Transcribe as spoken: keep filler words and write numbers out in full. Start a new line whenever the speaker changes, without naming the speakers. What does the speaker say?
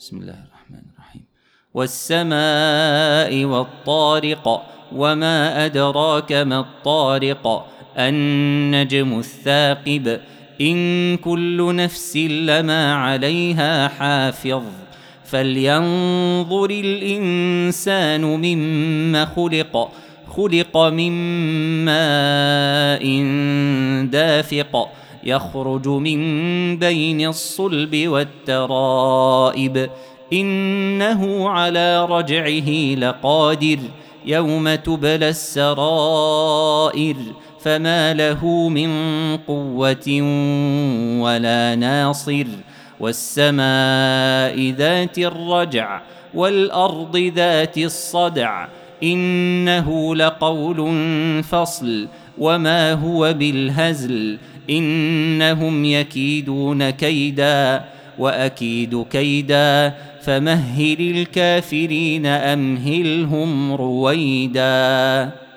بسم الله الرحمن الرحيم. والسماء والطارق وما أدراك ما الطارق النجم الثاقب إن كل نفس لما عليها حافظ فلينظر الإنسان مما خلق خلق من ماء دافق يخرج من بين الصلب والترائب إنه على رجعه لقادر يوم تبلى السرائر فما له من قوة ولا ناصر والسماء ذات الرجع والأرض ذات الصدع إنه لقول فصل وما هو بالهزل إنهم يكيدون كيدا وأكيد كيدا فمهل الكافرين أمهلهم رويدا.